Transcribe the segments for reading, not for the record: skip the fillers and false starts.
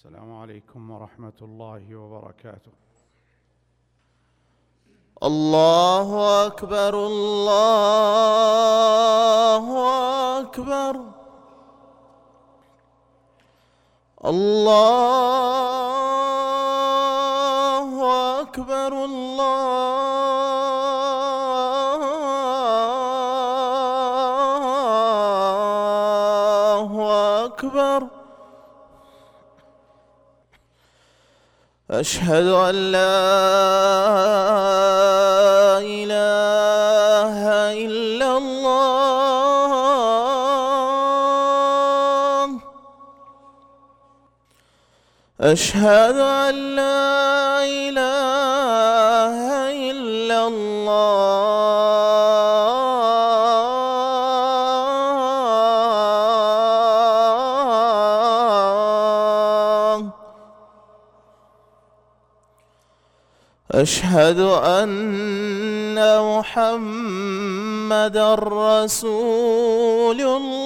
السلام عليكم ورحمة الله وبركاته. الله أكبر الله أكبر الله أكبر الله أكبر. أشهد أن لا إله إلا الله. أشهد أن لا إله إلا الله. أشهد أن محمدًا رسول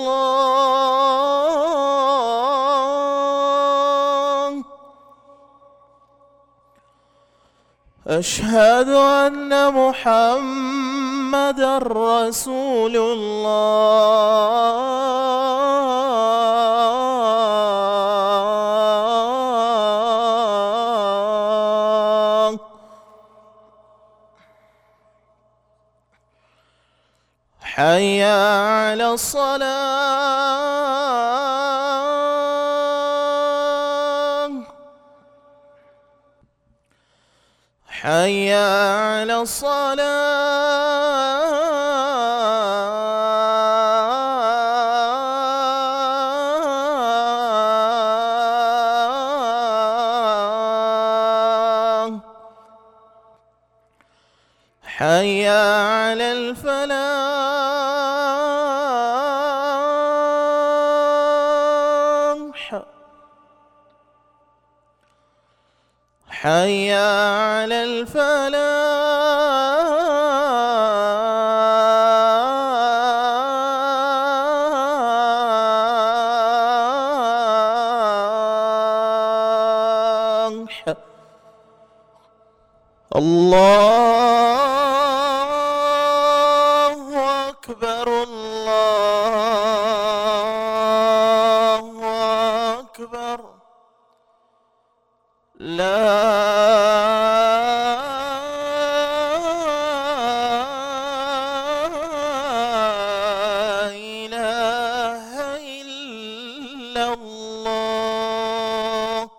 الله. أشهد أن محمدًا رسول الله. حي على الصلاة. حي على الصلاة. حي على الفلاح. حي على الفلاح. الله أكبر الله أكبر. لا إله إلا الله.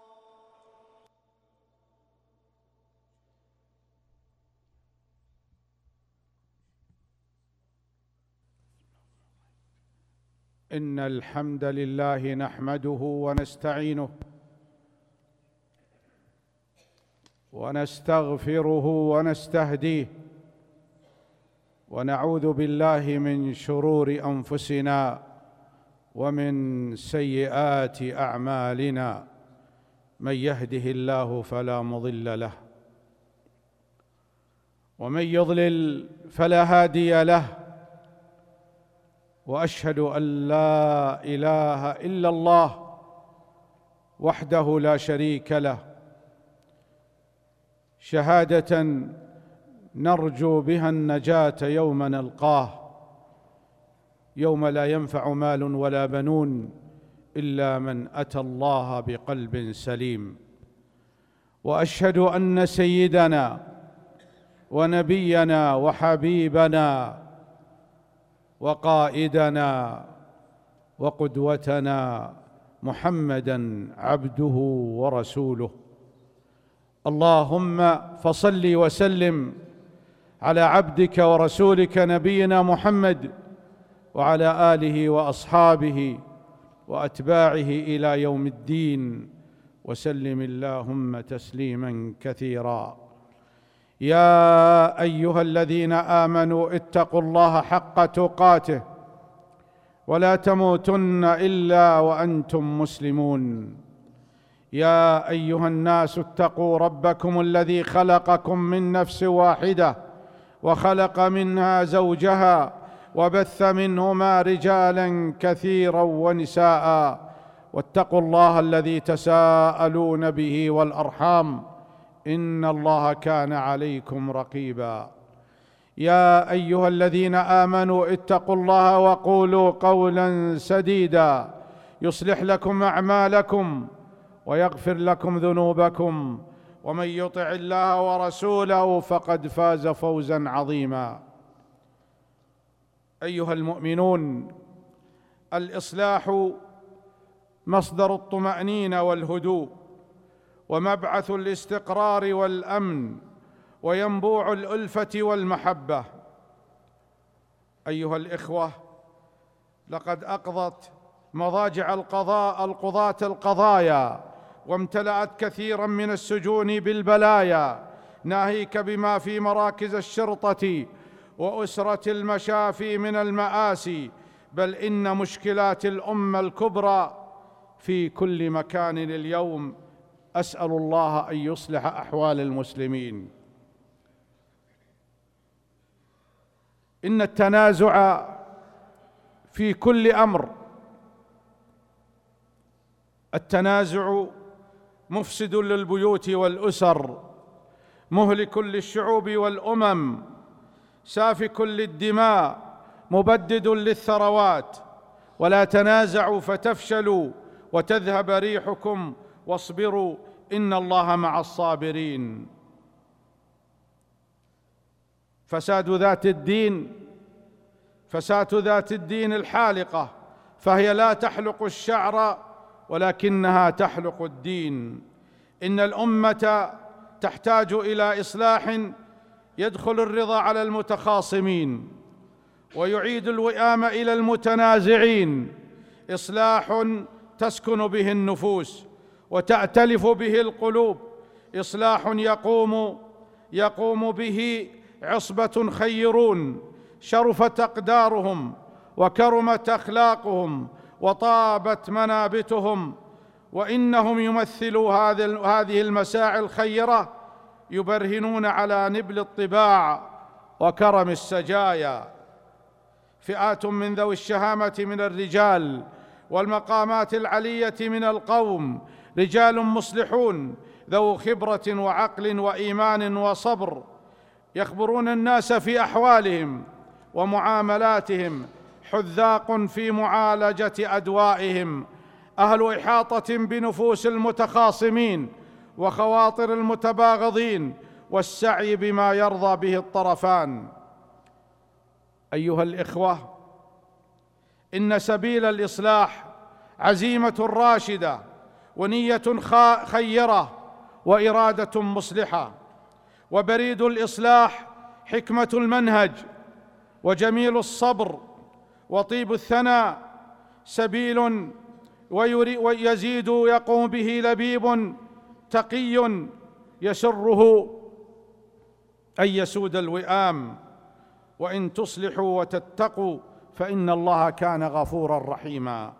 إن الحمد لله نحمده ونستعينه ونستغفره ونستهديه ونعوذ بالله من شرور أنفسنا ومن سيئات أعمالنا. من يهده الله فلا مضل له ومن يضلل فلا هادي له. وأشهد أن لا إله إلا الله وحده لا شريك له، شهادة نرجو بها النجاة يوم نلقاه، يوم لا ينفع مال ولا بنون إلا من أتى الله بقلب سليم. وأشهد أن سيدنا ونبينا وحبيبنا وقائدنا وقدوتنا محمدًا عبده ورسوله. اللهم فصل وسلم على عبدك ورسولك نبينا محمد وعلى آله وأصحابه وأتباعه إلى يوم الدين، وسلم اللهم تسليماً كثيراً. يا أيها الذين آمنوا اتقوا الله حق تقاته ولا تموتن إلا وأنتم مسلمون. يا أيها الناس اتقوا ربكم الذي خلقكم من نفس واحدة وخلق منها زوجها وبث منهما رجالا كثيرا ونساء، واتقوا الله الذي تساءلون به والأرحام إن الله كان عليكم رقيبا. يا أيها الذين آمنوا اتقوا الله وقولوا قولا سديدا يصلح لكم أعمالكم ويغفر لكم ذنوبكم، ومن يطع الله ورسوله فقد فاز فوزا عظيما. أيها المؤمنون، الإصلاح مصدر الطمأنينة والهدوء، ومبعث الاستقرار والأمن، وينبوع الألفة والمحبة. أيها الإخوة، لقد أقضت مضاجع القضاة القضايا، وامتلأت كثيرا من السجون بالبلايا، ناهيك بما في مراكز الشرطة وأسرة المشافي من المآسي، بل إن مشكلات الأمة الكبرى في كل مكان اليوم. أسأل الله أن يصلح أحوال المسلمين. إن التنازع في كل أمر، التنازع مفسد للبيوت والأسر، مهلك للشعوب والأمم، سافك للدماء، مبدد للثروات. ولا تنازعوا فتفشلوا وتذهب ريحكم واصبروا إن الله مع الصابرين. فساد ذات الدين الحالقة، فهي لا تحلق الشعر ولكنها تحلق الدين. إن الأمة تحتاج إلى إصلاح يدخل الرضا على المتخاصمين ويعيد الوئام إلى المتنازعين، إصلاح تسكن به النفوس وتأتلف به القلوب، إصلاح يقوم به عصبة خيرون شرفت أقدارهم وكرمت أخلاقهم وطابت منابتهم، وإنهم يمثلوا هذه المساعي الخيرة، يبرهنون على نبل الطباع وكرم السجايا. فئات من ذوي الشهامة من الرجال والمقامات العلية من القوم، رجال مصلحون ذو خبرة وعقل وإيمان وصبر، يخبرون الناس في أحوالهم ومعاملاتهم، حذاق في معالجة أدوائهم، أهل إحاطة بنفوس المتخاصمين وخواطر المتباغضين، والسعي بما يرضى به الطرفان. أيها الإخوة، إن سبيل الإصلاح عزيمة راشدة ونية خيرة وإرادة مصلحة، وبريد الإصلاح حكمة المنهج وجميل الصبر وطيب الثناء، سبيل ويزيد يقوم به لبيب تقي يسره أن يسود الوئام. وإن تصلحوا وتتقوا فإن الله كان غفورا رحيما.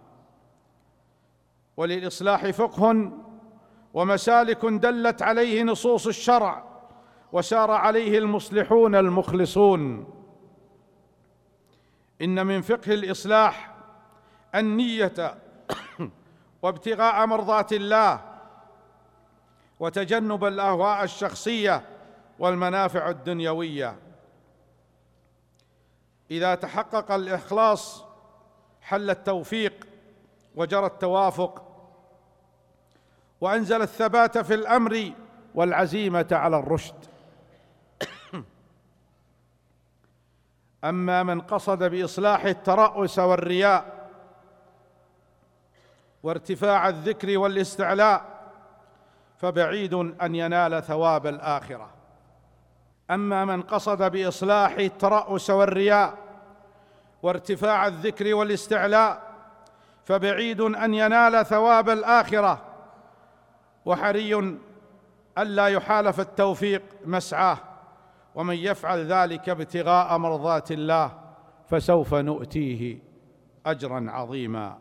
وللإصلاح فقه ومسالك دلت عليه نصوص الشرع وسار عليه المصلحون المخلصون. إن من فقه الإصلاح النية وابتغاء مرضات الله وتجنب الأهواء الشخصية والمنافع الدنيوية. إذا تحقق الإخلاص حل التوفيق وجرى التوافق، وأنزل الثبات في الأمر والعزيمة على الرشد. أما من قصد بإصلاح الترأس والرياء وارتفاع الذكر والاستعلاء فبعيد أن ينال ثواب الآخرة. أما من قصد بإصلاح الترأس والرياء وارتفاع الذكر والاستعلاء فبعيد أن ينال ثواب الآخرة، وحري ألا يحالف التوفيق مسعاه، ومن يفعل ذلك ابتغاء مرضات الله فسوف نؤتيه أجرا عظيما.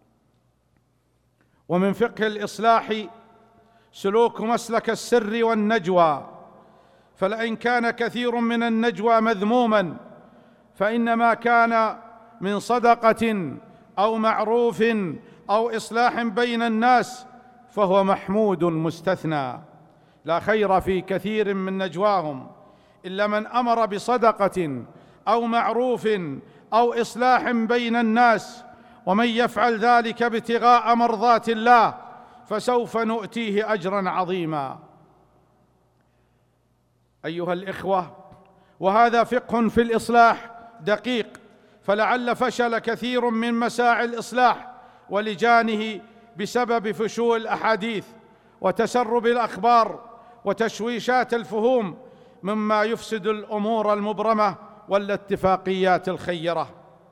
ومن فقه الإصلاح سلوك مسلك السر والنجوى، فلئن كان كثير من النجوى مذموما فإنما كان من صدقة أو معروف أو إصلاح بين الناس فهو محمود مستثنى. لا خير في كثير من نجواهم إلا من أمر بصدقة أو معروف أو إصلاح بين الناس، ومن يفعل ذلك ابتغاء مرضات الله فسوف نؤتيه أجرا عظيما. أيها الإخوة، وهذا فقه في الإصلاح دقيق، فلعل فشل كثير من مساعي الإصلاح ولجانه بسبب فشول الأحاديث وتسرب الأخبار وتشويشات الفهوم، مما يفسد الأمور المبرمة والاتفاقيات الخيرة.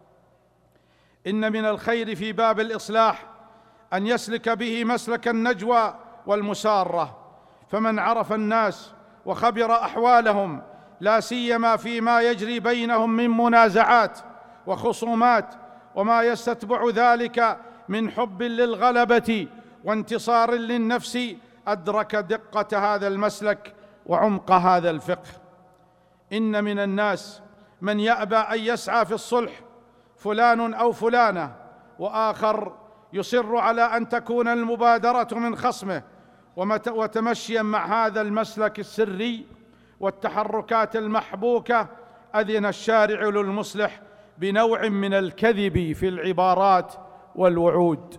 إن من الخير في باب الإصلاح أن يسلك به مسلك النجوى والمسارة، فمن عرف الناس وخبر أحوالهم، لا سيما فيما يجري بينهم من منازعات وخصومات وما يستتبع ذلك من حب للغلبة وانتصار للنفس، أدرك دقة هذا المسلك وعمق هذا الفقه. إن من الناس من يأبى أن يسعى في الصلح، فلان أو فلانة، وآخر يصر على أن تكون المبادرة من خصمه. وتمشيا مع هذا المسلك السري والتحركات المحبوكة، أذن الشارع للمصلح بنوع من الكذب في العبارات والوعود،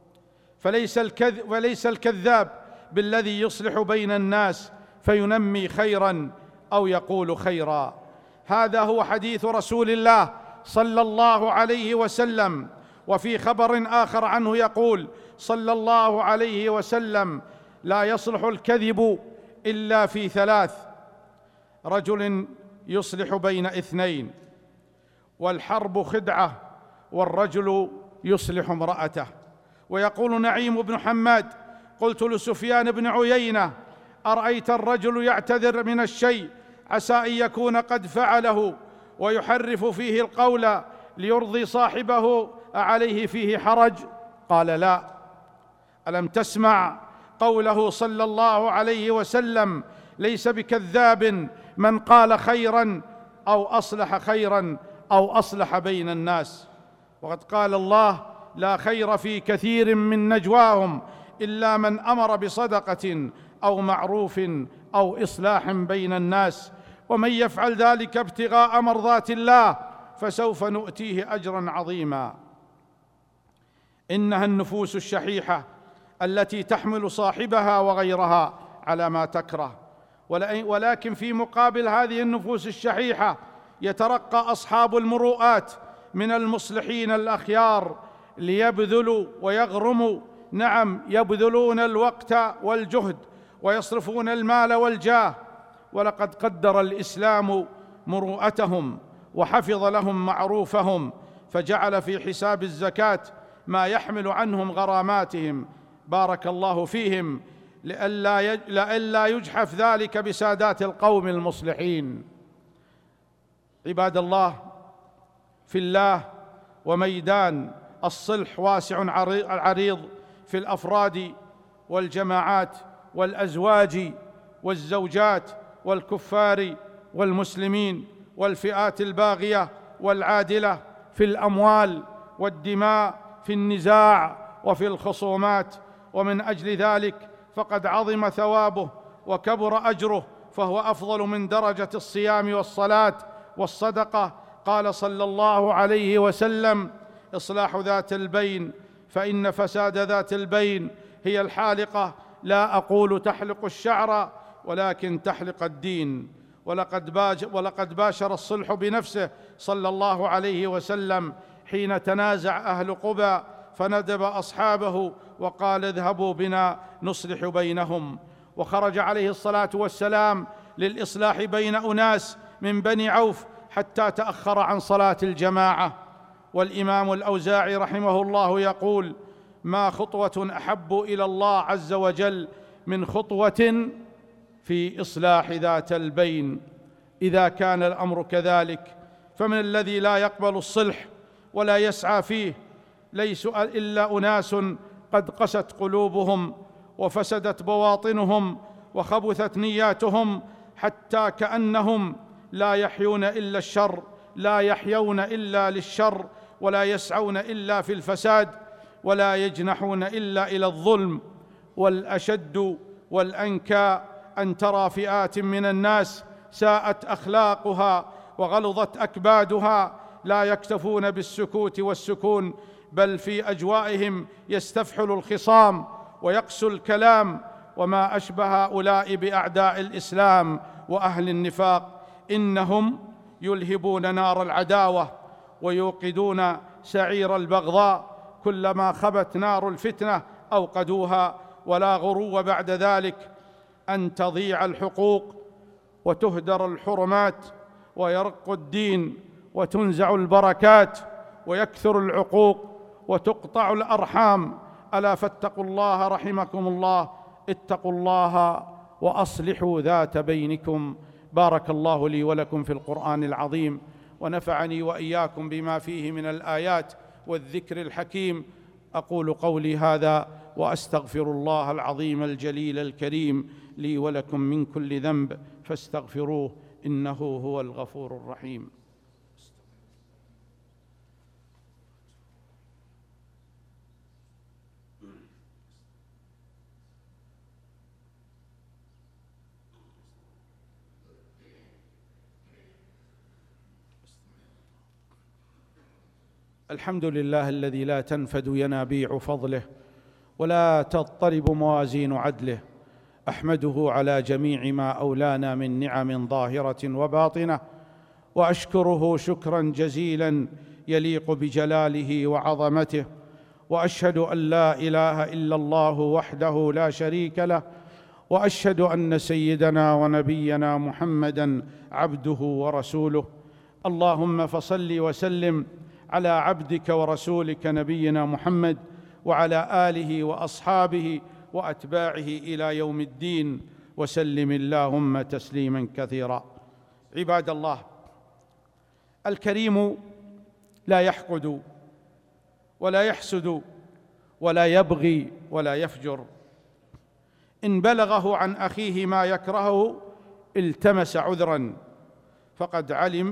فليس الكذاب بالذي يصلح بين الناس فينمي خيرا أو يقول خيرا. هذا هو حديث رسول الله صلى الله عليه وسلم. وفي خبر آخر عنه يقول صلى الله عليه وسلم: لا يصلح الكذب إلا في ثلاث: رجل يصلح بين اثنين، والحرب خدعة، والرجل يصلح امرأته. ويقول نعيم بن حماد: قلت لسفيان بن عيينة: أرأيت الرجل يعتذر من الشيء عسى أن يكون قد فعله ويحرف فيه القول ليرضي صاحبه، أعليه فيه حرج؟ قال: لا. ألم تسمع قوله صلى الله عليه وسلم: ليس بكذاب من قال خيرا أو أصلح خيرا أو أصلح بين الناس. وقد قال الله: لا خير في كثير من نجواهم إلا من أمر بصدقة أو معروف أو إصلاح بين الناس، ومن يفعل ذلك ابتغاء مرضات الله فسوف نؤتيه أجرا عظيما. إنها النفوس الشحيحة التي تحمل صاحبها وغيرها على ما تكره، ولكن في مقابل هذه النفوس الشحيحة يترقى أصحاب المروءات من المصلحين الأخيار ليبذلوا ويغرموا، نعم، يبذلون الوقت والجهد ويصرفون المال والجاه. ولقد قدر الإسلام مروءتهم وحفظ لهم معروفهم، فجعل في حساب الزكاة ما يحمل عنهم غراماتهم، بارك الله فيهم، لئلا يجحف ذلك بسادات القوم المصلحين. عباد الله في الله، وميدان الصلح واسع عريض في الأفراد والجماعات والأزواج والزوجات والكفار والمسلمين والفئات الباغية والعادلة، في الأموال والدماء، في النزاع وفي الخصومات. ومن أجل ذلك فقد عظم ثوابه وكبر أجره، فهو أفضل من درجة الصيام والصلاة والصدقة. قال صلى الله عليه وسلم: إصلاح ذات البين، فإن فساد ذات البين هي الحالقة، لا أقول تحلق الشعر ولكن تحلق الدين. ولقد باشر الصلح بنفسه صلى الله عليه وسلم حين تنازع أهل قبى، فندب أصحابه وقال: اذهبوا بنا نصلح بينهم. وخرج عليه الصلاة والسلام للإصلاح بين أناس من بني عوف حتى تأخر عن صلاة الجماعة. والإمام الأوزاعي رحمه الله يقول: ما خطوة أحب إلى الله عز وجل من خطوة في إصلاح ذات البين. إذا كان الأمر كذلك، فمن الذي لا يقبل الصلح ولا يسعى فيه ليسوا إلا أناس قد قست قلوبهم وفسدت بواطنهم وخبثت نياتهم، حتى كأنهم لا يحيون إلا الشر، لا يحيون إلا للشر، ولا يسعون إلا في الفساد. ولا يجنحون إلا إلى الظلم. والأشد والأنكى أن ترى فئات من الناس ساءت أخلاقها وغلظت أكبادها لا يكتفون بالسكوت والسكون، بل في أجوائهم يستفحل الخصام ويقسو الكلام، وما أشبه هؤلاء بأعداء الإسلام وأهل النفاق. إنهم يلهبون نار العداوة ويوقدون سعير البغضاء، كلما خبت نار الفتنة أوقدوها، ولا غرو بعد ذلك أن تضيع الحقوق وتهدر الحرمات ويرق الدين وتنزع البركات ويكثر العقوق وتقطع الأرحام. ألا فاتقوا الله رحمكم الله، اتقوا الله وأصلحوا ذات بينكم. بارك الله لي ولكم في القرآن العظيم، ونفعني وإياكم بما فيه من الآيات والذكر الحكيم. أقول قولي هذا وأستغفر الله العظيم الجليل الكريم لي ولكم من كل ذنب فاستغفروه إنه هو الغفور الرحيم. الحمد لله الذي لا تنفد ينابيع فضله ولا تضطرب موازين عدله. أحمده على جميع ما أولانا من نعم ظاهرة وباطنة، وأشكره شكرا جزيلا يليق بجلاله وعظمته، وأشهد أن لا إله إلا الله وحده لا شريك له، وأشهد أن سيدنا ونبينا محمدًا عبده ورسوله. اللهم فصل وسلم على عبدك ورسولك نبينا محمد وعلى آله وأصحابه وأتباعه إلى يوم الدين، وسلم اللهم تسليما كثيرا. عباد الله، الكريم لا يحقد ولا يحسد ولا يبغي ولا يفجر. إن بلغه عن أخيه ما يكرهه التمس عذرا، فقد علم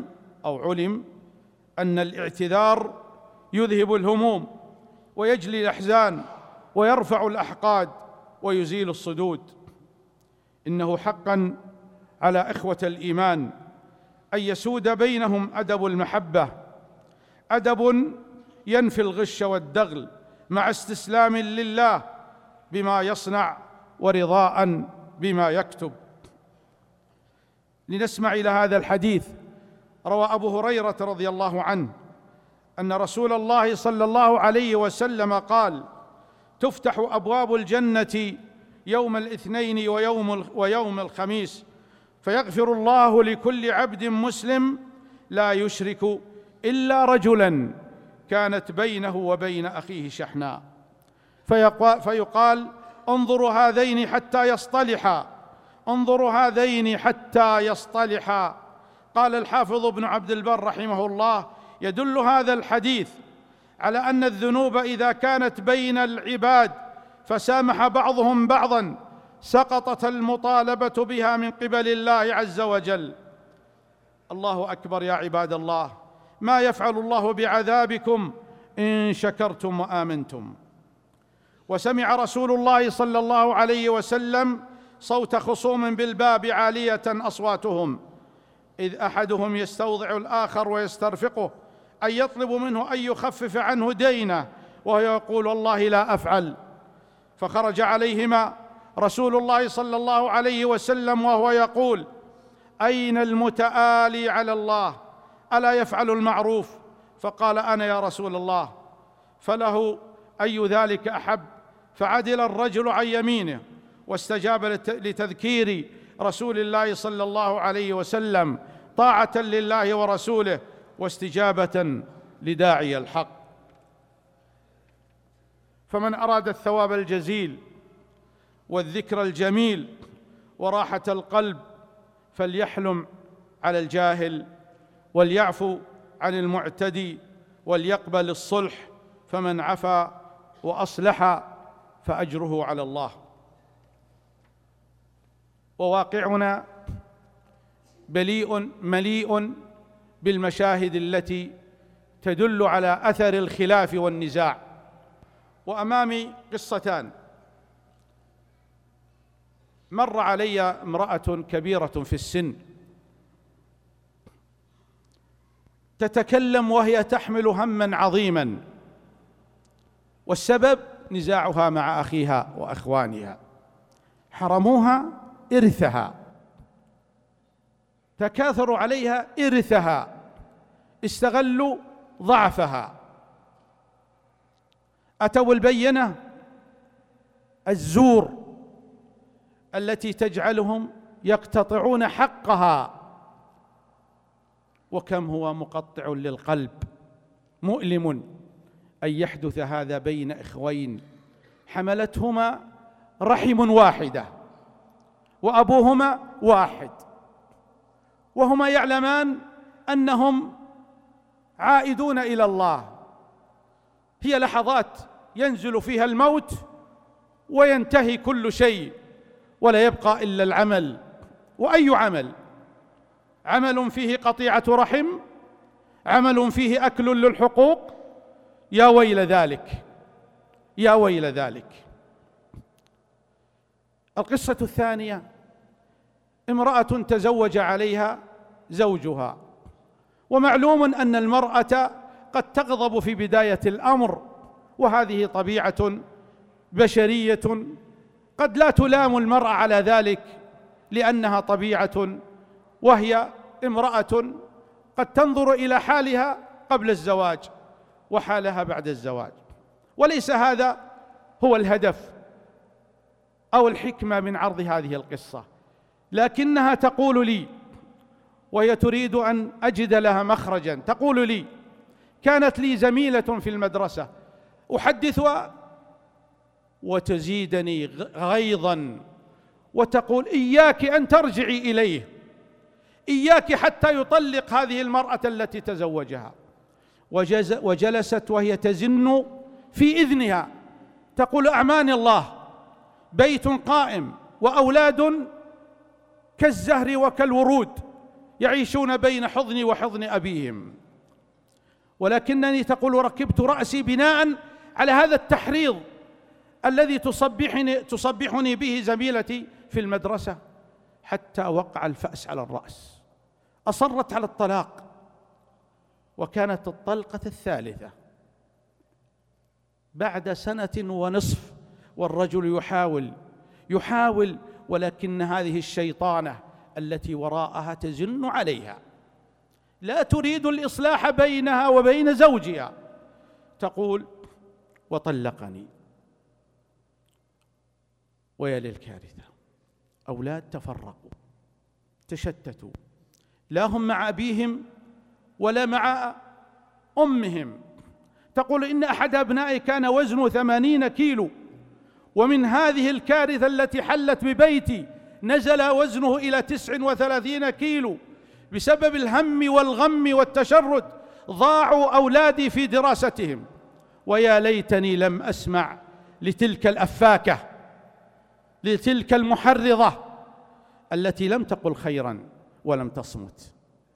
أن الاعتذار يذهب الهموم ويجلي الأحزان ويرفع الأحقاد ويزيل الصدود. إنه حقا على إخوة الإيمان أن يسود بينهم أدب المحبة، أدب ينفي الغش والدغل مع استسلام لله بما يصنع ورضاء بما يكتب. لنسمع إلى هذا الحديث. روى أبو هريرة رضي الله عنه أن رسول الله صلى الله عليه وسلم قال: تفتح أبواب الجنة يوم الاثنين ويوم الخميس، فيغفر الله لكل عبد مسلم لا يشرك إلا رجلا كانت بينه وبين أخيه شحناء، فيقال: انظروا هذين حتى يصطلحا، انظروا هذين حتى يصطلحا. قال الحافظ ابن عبد البر رحمه الله: يدل هذا الحديث على أن الذنوب إذا كانت بين العباد فسامح بعضهم بعضا سقطت المطالبة بها من قبل الله عز وجل. الله أكبر يا عباد الله، ما يفعل الله بعذابكم إن شكرتم وآمنتم. وسمع رسول الله صلى الله عليه وسلم صوت خصوم بالباب عالية أصواتهم، إذ أحدهم يستوضع الآخر ويسترفقه أن يطلب منه أن يخفف عنه دينه، وهو يقول: والله لا أفعل. فخرج عليهما رسول الله صلى الله عليه وسلم وهو يقول: أين المتآلي على الله؟ ألا يفعل المعروف؟ فقال: أنا يا رسول الله. فله أي ذلك أحب؟ فعدل الرجل عن يمينه واستجاب لتذكير رسول الله صلى الله عليه وسلم، طاعة لله ورسوله واستجابة لداعي الحق. فمن أراد الثواب الجزيل والذكر الجميل وراحة القلب فليحلم على الجاهل، وليعفو عن المعتدي، وليقبل الصلح، فمن عفا وأصلح فأجره على الله. وواقعنا مليء بالمشاهد التي تدل على أثر الخلاف والنزاع وأمامي قصتان. مر علي امرأة كبيرة في السن تتكلم وهي تحمل هماً عظيماً، والسبب نزاعها مع أخيها وأخوانها، حرموها إرثها، تكاثروا عليها إرثها، استغلوا ضعفها، أتوا البينة الزور التي تجعلهم يقتطعون حقها. وكم هو مقطع للقلب، مؤلم أن يحدث هذا بين إخوين حملتهما رحم واحدة وأبوهما واحد، وهما يعلمان أنهم عائدون إلى الله. هي لحظات ينزل فيها الموت وينتهي كل شيء، ولا يبقى إلا العمل. وأي عمل؟ عمل فيه قطيعة رحم، عمل فيه أكل للحقوق. يا ويل ذلك، يا ويل ذلك. القصة الثانية: امرأة تزوج عليها زوجها، ومعلوم أن المرأة قد تغضب في بداية الأمر، وهذه طبيعة بشرية قد لا تلام المرأة على ذلك، لأنها طبيعة، وهي امرأة قد تنظر إلى حالها قبل الزواج وحالها بعد الزواج. وليس هذا هو الهدف أو الحكمة من عرض هذه القصة، لكنها تقول لي، وهي تريد أن أجد لها مخرجا، تقول لي: كانت لي زميلة في المدرسة أحدثها وتزيدني غيظا، وتقول: إياك أن ترجعي إليه، إياك حتى يطلق هذه المرأة التي تزوجها. وجلست وهي تزن في إذنها تقول: أعماني الله، بيت قائم وأولاد كالزهر وكالورود يعيشون بين حضني وحضن أبيهم، ولكنني تقول ركبت رأسي بناء على هذا التحريض الذي تصبحني به زميلتي في المدرسة، حتى وقع الفأس على الرأس. أصرت على الطلاق، وكانت الطلقة الثالثة بعد 1.5 سنة، والرجل يحاول، ولكن هذه الشيطانة التي وراءها تزن عليها، لا تريد الإصلاح بينها وبين زوجها. تقول: وطلقني. ويا للكارثة، أولاد تفرقوا تشتتوا، لا هم مع أبيهم ولا مع أمهم. تقول: إن أحد أبنائي كان وزنه 80 كيلو، ومن هذه الكارثة التي حلت ببيتي نزل وزنه إلى 39 كيلو بسبب الهم والغم والتشرد. ضاعوا أولادي في دراستهم، ويا ليتني لم أسمع لتلك الأفاكة، لتلك المحرضة التي لم تقل خيرا ولم تصمت.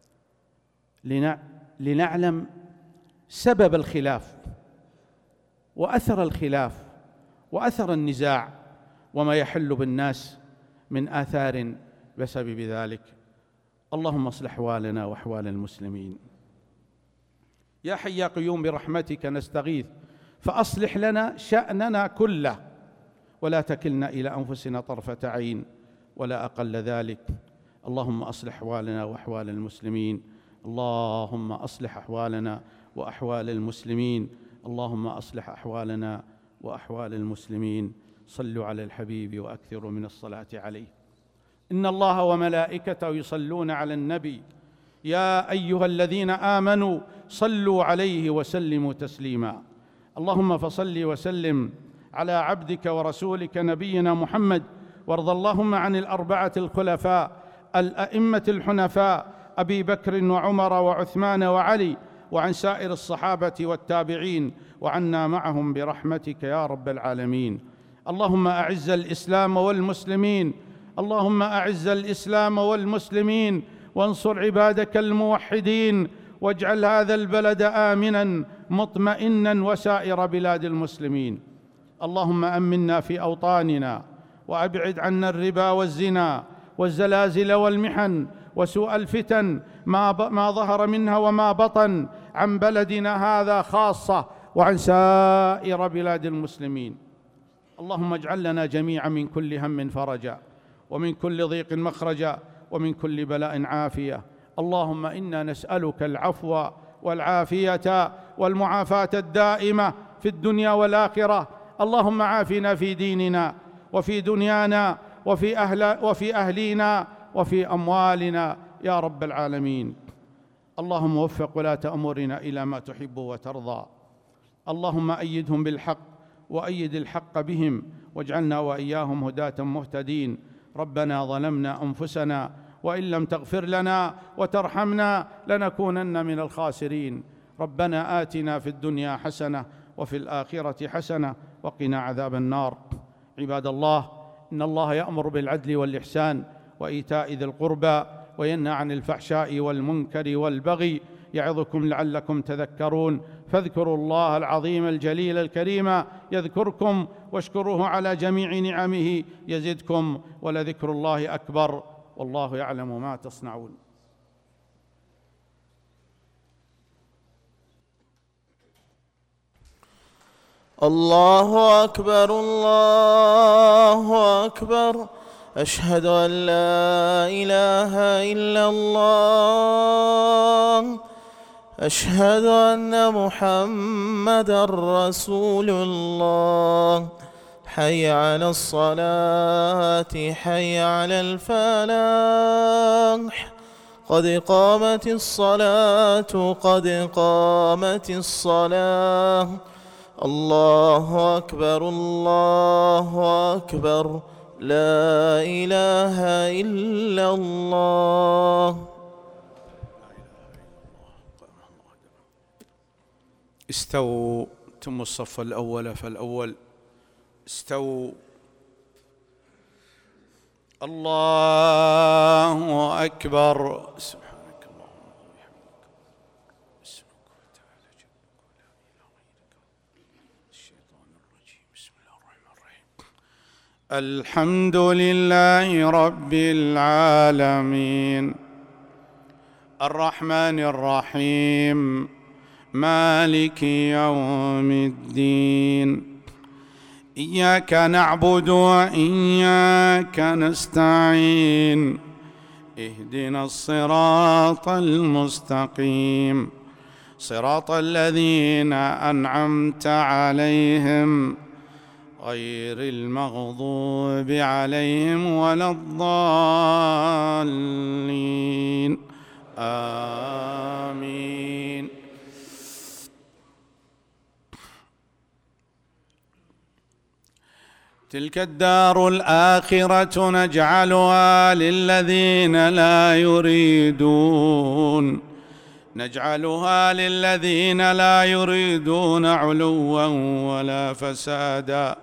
لنعلم سبب الخلاف وأثر الخلاف وأثر النزاع وما يحل بالناس من آثار بسبب ذلك. اللهم اصلح أحوالنا وأحوال المسلمين. يا حي يا قيوم برحمتك نستغيث، فأصلح لنا شأننا كله، ولا تكلنا إلى أنفسنا طرفة عين ولا أقل ذلك. اللهم أصلح أحوالنا وأحوال المسلمين. اللهم أصلح أحوالنا وأحوال المسلمين. اللهم أصلح أحوالنا وأحوال المسلمين. صلوا على الحبيب وأكثروا من الصلاة عليه. إن الله وملائكته يصلون على النبي، يا أيها الذين آمنوا صلوا عليه وسلموا تسليما. اللهم فصل وسلم على عبدك ورسولك نبينا محمد، وارض اللهم عن الأربعة الخلفاء الأئمة الحنفاء أبي بكر وعمر وعثمان وعلي، وعن سائر الصحابة والتابعين، وعنا معهم برحمتك يا رب العالمين. اللهم أعز الإسلام والمسلمين، اللهم أعز الإسلام والمسلمين، وانصر عبادك الموحدين، واجعل هذا البلد آمناً مطمئناً وسائر بلاد المسلمين. اللهم أمنا في أوطاننا، وأبعد عنا الربا والزنا والزلازل والمحن وسوء الفتن ما ظهر منها وما بطن عن بلدنا هذا خاصة وعن سائر بلاد المسلمين. اللهم اجعل لنا جميعا من كل هم فرجا، ومن كل ضيق مخرجا، ومن كل بلاء عافية. اللهم إنا نسألك العفو والعافية والمعافاة الدائمة في الدنيا والآخرة. اللهم عافنا في ديننا وفي دنيانا وفي أهلينا وفي أموالنا يا رب العالمين. اللهم وفق ولاة أمورنا إلى ما تحب وترضى. اللهم أيدهم بالحق وأيد الحق بهم، واجعلنا وإياهم هداة مهتدين. ربنا ظلمنا أنفسنا وإن لم تغفر لنا وترحمنا لنكونن من الخاسرين. ربنا آتنا في الدنيا حسنة وفي الآخرة حسنة وقنا عذاب النار. عباد الله، إن الله يأمر بالعدل والإحسان وإيتاء ذي القربى وينهى عن الفحشاء والمنكر والبغي، يعظكم لعلكم تذكرون. فاذكروا الله العظيم الجليل الكريم يذكركم، واشكروه على جميع نعمه يزدكم، ولذكر الله أكبر، والله يعلم ما تصنعون. الله أكبر الله أكبر. أشهد أن لا إله إلا الله. أشهد أن محمدًا رسول الله. حي على الصلاة، حي على الفلاح. قد قامت الصلاة، قد قامت الصلاة. الله أكبر الله أكبر. لا إله إلا الله. استووا، تم الصف الأول فالأول. استووا. الله أكبر. سبحانك اللهم وبحمدك، اسمك وتعالى جدك ولا إله غيرك. الشيطان الرجيم. بسم الله الرحمن الرحيم. الحمد لله رب العالمين، الرحمن الرحيم، مالك يوم الدين. إياك نعبد وإياك نستعين. اهدنا الصراط المستقيم، صراط الذين أنعمت عليهم غير المغضوب عليهم ولا الضالين. آمين. تلك الدار الآخرة نجعلها للذين لا يريدون علوا ولا فسادا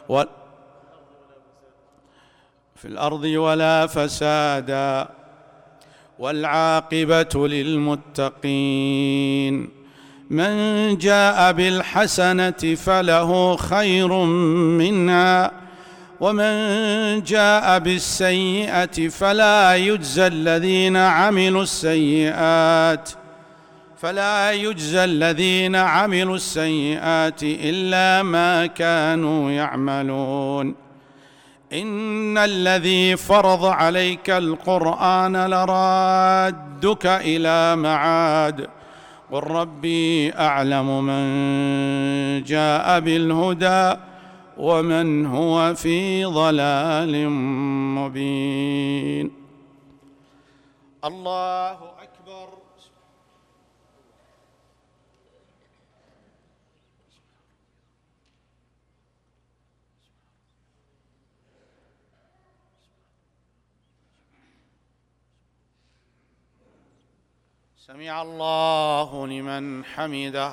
في الأرض ولا فسادا، والعاقبة للمتقين. من جاء بالحسنة فله خير منها، ومن جاء بالسيئة فلا يجزى الذين عملوا السيئات إلا ما كانوا يعملون. إن الذي فرض عليك القرآن لرادك إلى معاد، قل ربي أعلم من جاء بالهدى ومن هو في ضلال مبين. الله أكبر. سمع الله لمن حمده.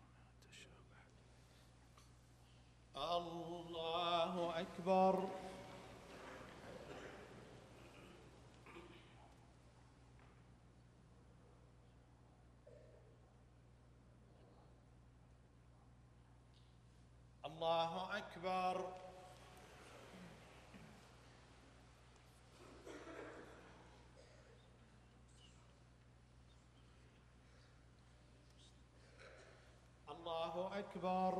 الله أكبر. الله أكبر. الله أكبر.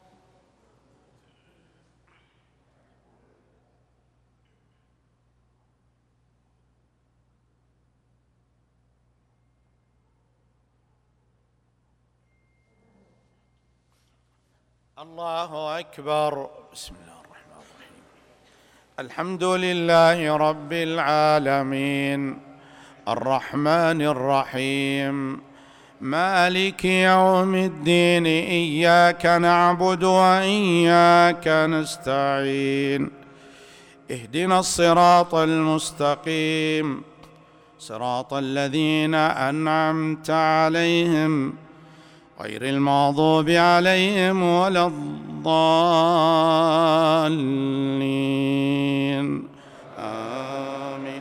الله أكبر. بسم الله الرحمن الرحيم. الحمد لله رب العالمين الرحمن الرحيم مالك يوم الدين، إياك نعبد وإياك نستعين، اهدنا الصراط المستقيم صراط الذين أنعمت عليهم غير المغضوب عليهم ولا الضالين، آمين.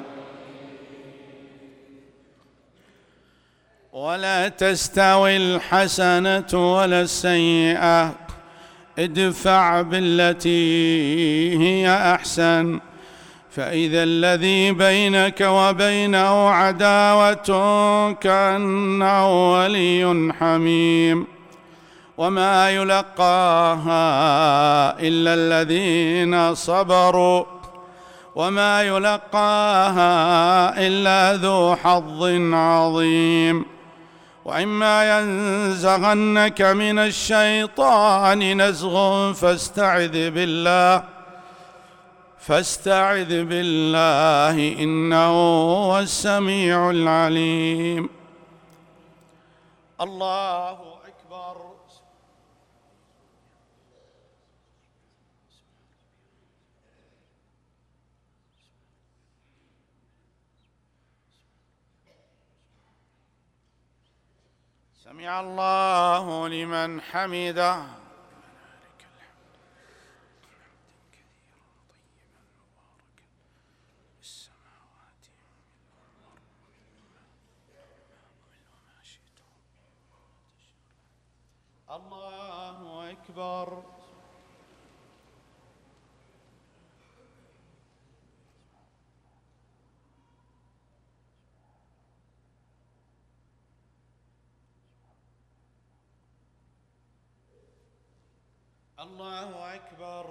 ولا تستوي الحسنة ولا السيئة، ادفع بالتي هي أحسن، فإذا الذي بينك وبينه عداوة كأنه ولي حميم، وما يلقاها إلا الذين صبروا، وما يلقاها إلا ذو حظ عظيم. وإما ينزغنك من الشيطان نزغ فاستعذ بالله إنه هو السميع العليم. الله أكبر. سمع الله لمن حمده. الله أكبر. الله أكبر.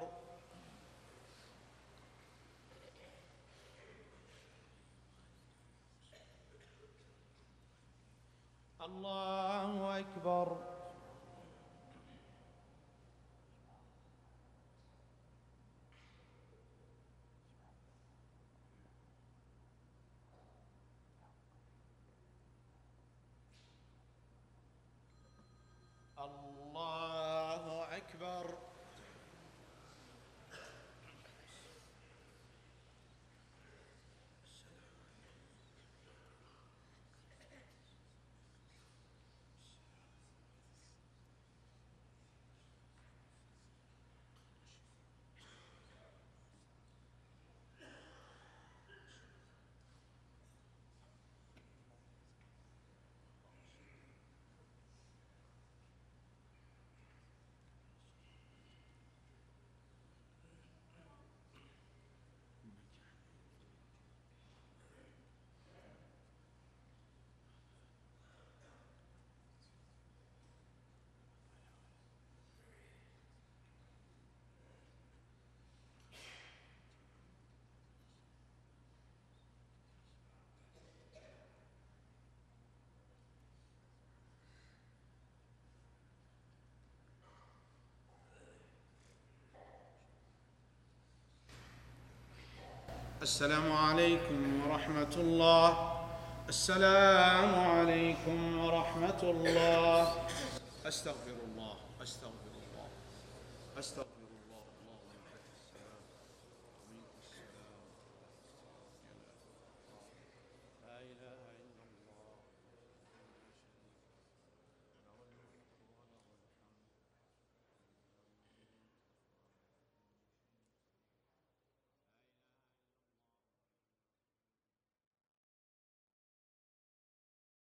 الله أكبر. الله أكبر. السلام عليكم ورحمة الله. السلام عليكم ورحمة الله. أستغفر الله.